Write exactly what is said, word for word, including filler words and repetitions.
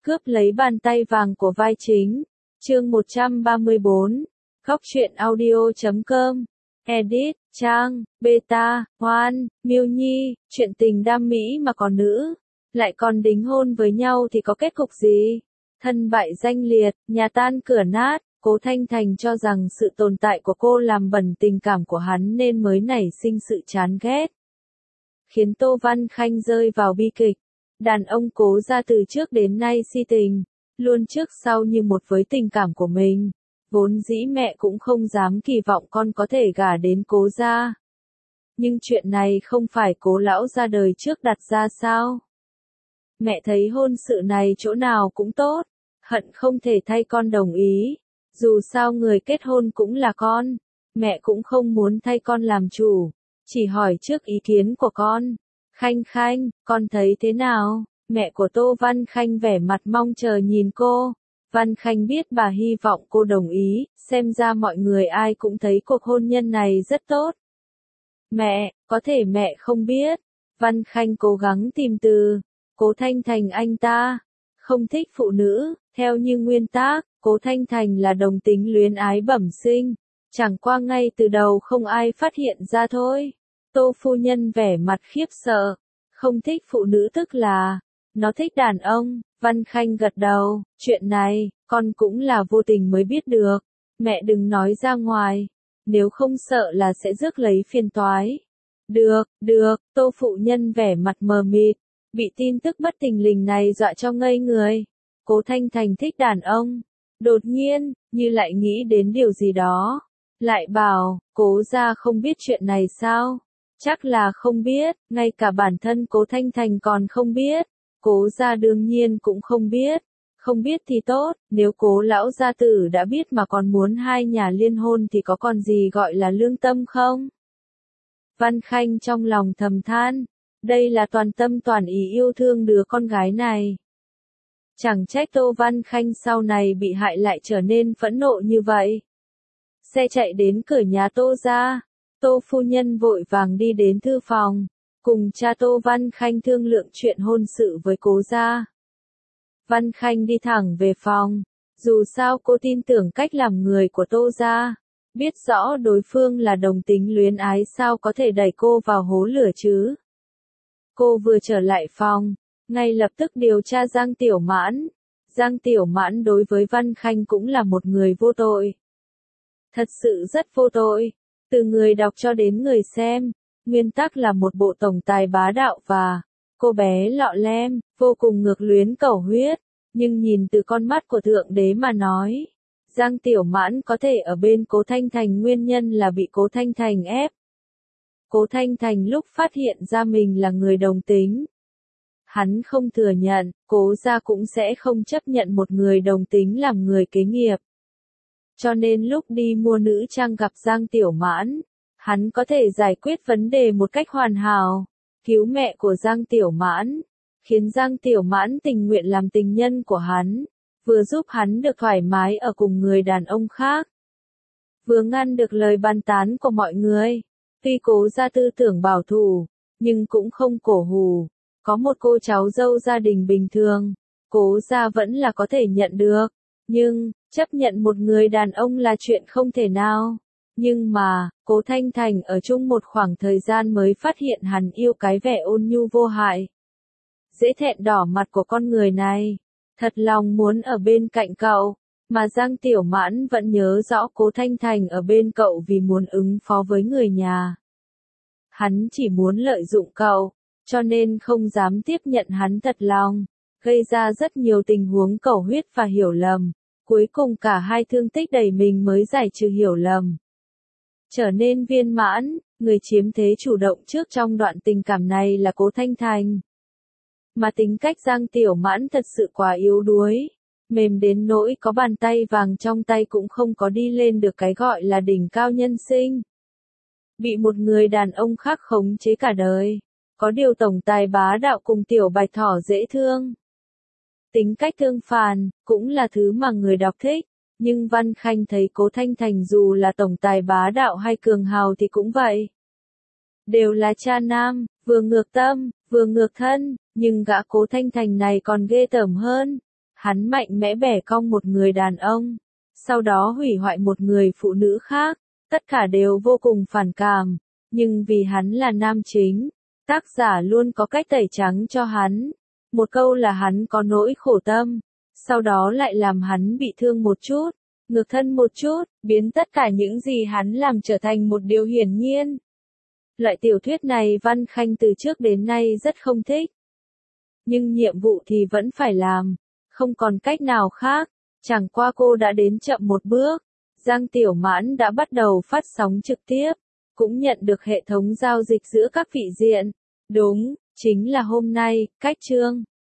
Cướp lấy bàn tay vàng của vai chính. Chương một trăm ba mươi bốn. Góc truyện audio chấm com. Edit, Trang, Beta, Hoan, Miêu Nhi, chuyện tình đam mỹ mà có nữ. Lại còn đính hôn với nhau thì có kết cục gì? Thân bại danh liệt, nhà tan cửa nát. Cố Thanh Thành cho rằng sự tồn tại của cô làm bẩn tình cảm của hắn nên mới nảy sinh sự chán ghét. Khiến Tô Văn Khanh rơi vào bi kịch. Đàn ông Cố gia từ trước đến nay si tình, luôn trước sau như một với tình cảm của mình. Vốn dĩ mẹ cũng không dám kỳ vọng con có thể gả đến Cố gia. Nhưng chuyện này không phải Cố lão ra đời trước đặt ra sao? Mẹ thấy hôn sự này chỗ nào cũng tốt, hận không thể thay con đồng ý. Dù sao người kết hôn cũng là con, mẹ cũng không muốn thay con làm chủ, chỉ hỏi trước ý kiến của con. Khanh Khanh, con thấy thế nào? Mẹ của Tô Văn Khanh vẻ mặt mong chờ nhìn cô. Văn Khanh biết bà hy vọng cô đồng ý, xem ra mọi người ai cũng thấy cuộc hôn nhân này rất tốt. Mẹ, có thể mẹ không biết. Văn Khanh cố gắng tìm từ. Cố Thanh Thành anh ta không thích phụ nữ, theo như nguyên tắc, Cố Thanh Thành là đồng tính luyến ái bẩm sinh. Chẳng qua ngay từ đầu không ai phát hiện ra thôi. Tô phu nhân vẻ mặt khiếp sợ. Không thích phụ nữ tức là, nó thích đàn ông. Văn Khanh gật đầu, chuyện này, con cũng là vô tình mới biết được. Mẹ đừng nói ra ngoài, nếu không sợ là sẽ rước lấy phiền toái. Được, được, Tô phụ nhân vẻ mặt mờ mịt, bị tin tức bất thình lình này dọa cho ngây người. Cố Thanh Thành thích đàn ông. Đột nhiên, như lại nghĩ đến điều gì đó. Lại bảo, Cố gia không biết chuyện này sao? Chắc là không biết, ngay cả bản thân Cố Thanh Thành còn không biết. Cố gia đương nhiên cũng không biết. Không biết thì tốt, nếu Cố lão gia tử đã biết mà còn muốn hai nhà liên hôn thì có còn gì gọi là lương tâm không? Văn Khanh trong lòng thầm than, đây là toàn tâm toàn ý yêu thương đứa con gái này. Chẳng trách Tô Văn Khanh sau này bị hại lại trở nên phẫn nộ như vậy. Xe chạy đến cửa nhà Tô gia. Tô phu nhân vội vàng đi đến thư phòng, cùng cha Tô Văn Khanh thương lượng chuyện hôn sự với Cố gia. Văn Khanh đi thẳng về phòng, dù sao cô tin tưởng cách làm người của Tô gia, biết rõ đối phương là đồng tính luyến ái sao có thể đẩy cô vào hố lửa chứ. Cô vừa trở lại phòng, ngay lập tức điều tra Giang Tiểu Mãn. Giang Tiểu Mãn đối với Văn Khanh cũng là một người vô tội. Thật sự rất vô tội. Từ người đọc cho đến người xem, nguyên tắc là một bộ tổng tài bá đạo và cô bé lọ lem, vô cùng ngược luyến cẩu huyết. Nhưng nhìn từ con mắt của Thượng Đế mà nói, Giang Tiểu Mãn có thể ở bên Cố Thanh Thành nguyên nhân là bị Cố Thanh Thành ép. Cố Thanh Thành lúc phát hiện ra mình là người đồng tính, hắn không thừa nhận, Cố gia cũng sẽ không chấp nhận một người đồng tính làm người kế nghiệp. Cho nên lúc đi mua nữ trang gặp Giang Tiểu Mãn, hắn có thể giải quyết vấn đề một cách hoàn hảo, cứu mẹ của Giang Tiểu Mãn, khiến Giang Tiểu Mãn tình nguyện làm tình nhân của hắn, vừa giúp hắn được thoải mái ở cùng người đàn ông khác, vừa ngăn được lời bàn tán của mọi người. Tuy Cố gia tư tưởng bảo thủ, nhưng cũng không cổ hủ, có một cô cháu dâu gia đình bình thường, Cố gia vẫn là có thể nhận được, nhưng chấp nhận một người đàn ông là chuyện không thể nào. Nhưng mà, Cố Thanh Thành ở chung một khoảng thời gian mới phát hiện hắn yêu cái vẻ ôn nhu vô hại. Dễ thẹn đỏ mặt của con người này. Thật lòng muốn ở bên cạnh cậu. Mà Giang Tiểu Mãn vẫn nhớ rõ Cố Thanh Thành ở bên cậu vì muốn ứng phó với người nhà. Hắn chỉ muốn lợi dụng cậu, cho nên không dám tiếp nhận hắn thật lòng. Gây ra rất nhiều tình huống cẩu huyết và hiểu lầm. Cuối cùng cả hai thương tích đầy mình mới giải trừ hiểu lầm. Trở nên viên mãn, người chiếm thế chủ động trước trong đoạn tình cảm này là Cố Thanh Thành. Mà tính cách Giang Tiểu Mãn thật sự quá yếu đuối, mềm đến nỗi có bàn tay vàng trong tay cũng không có đi lên được cái gọi là đỉnh cao nhân sinh. Bị một người đàn ông khác khống chế cả đời, có điều tổng tài bá đạo cùng Tiểu Bạch Thỏ dễ thương. Tính cách thương phàn, cũng là thứ mà người đọc thích, nhưng Văn Khanh thấy Cố Thanh Thành dù là tổng tài bá đạo hay cường hào thì cũng vậy. Đều là cha nam, vừa ngược tâm, vừa ngược thân, nhưng gã Cố Thanh Thành này còn ghê tởm hơn. Hắn mạnh mẽ bẻ cong một người đàn ông, sau đó hủy hoại một người phụ nữ khác, tất cả đều vô cùng phản cảm, nhưng vì hắn là nam chính, tác giả luôn có cách tẩy trắng cho hắn. Một câu là hắn có nỗi khổ tâm, sau đó lại làm hắn bị thương một chút, ngược thân một chút, biến tất cả những gì hắn làm trở thành một điều hiển nhiên. Loại tiểu thuyết này Văn Khanh từ trước đến nay rất không thích. Nhưng nhiệm vụ thì vẫn phải làm, không còn cách nào khác, chẳng qua cô đã đến chậm một bước. Giang Tiểu Mãn đã bắt đầu phát sóng trực tiếp, cũng nhận được hệ thống giao dịch giữa các vị diện. Đúng, chính là hôm nay, cách chương